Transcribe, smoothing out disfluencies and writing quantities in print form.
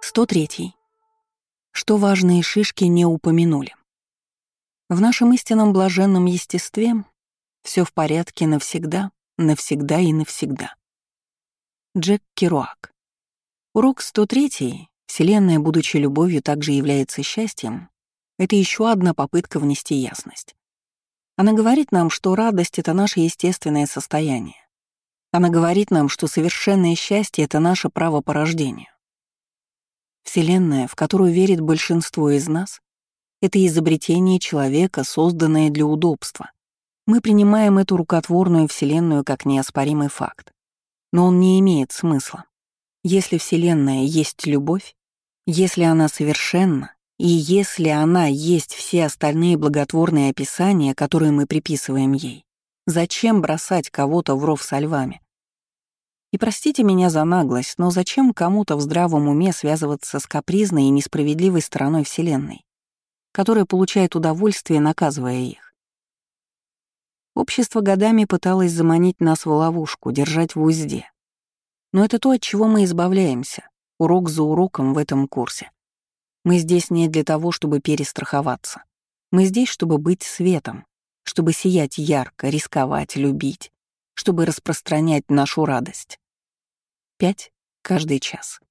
103. Что важные шишки не упомянули. В нашем истинном блаженном естестве все в порядке навсегда, навсегда и навсегда. Джек Керуак. Урок 103. Вселенная, будучи любовью, также является счастьем. Это еще одна попытка внести ясность. Она говорит нам, что радость — это наше естественное состояние. Она говорит нам, что совершенное счастье — это наше право по рождению. Вселенная, в которую верит большинство из нас, это изобретение человека, созданное для удобства. Мы принимаем эту рукотворную Вселенную как неоспоримый факт. Но он не имеет смысла. Если Вселенная есть любовь, если она совершенна, и если она есть все остальные благотворные описания, которые мы приписываем ей, зачем бросать кого-то в ров со львами? И простите меня за наглость, но зачем кому-то в здравом уме связываться с капризной и несправедливой стороной Вселенной, которая получает удовольствие, наказывая их? Общество годами пыталось заманить нас в ловушку, держать в узде. Но это то, от чего мы избавляемся, урок за уроком в этом курсе. Мы здесь не для того, чтобы перестраховаться. Мы здесь, чтобы быть светом, чтобы сиять ярко, рисковать, любить, чтобы распространять нашу радость. 5 каждый час.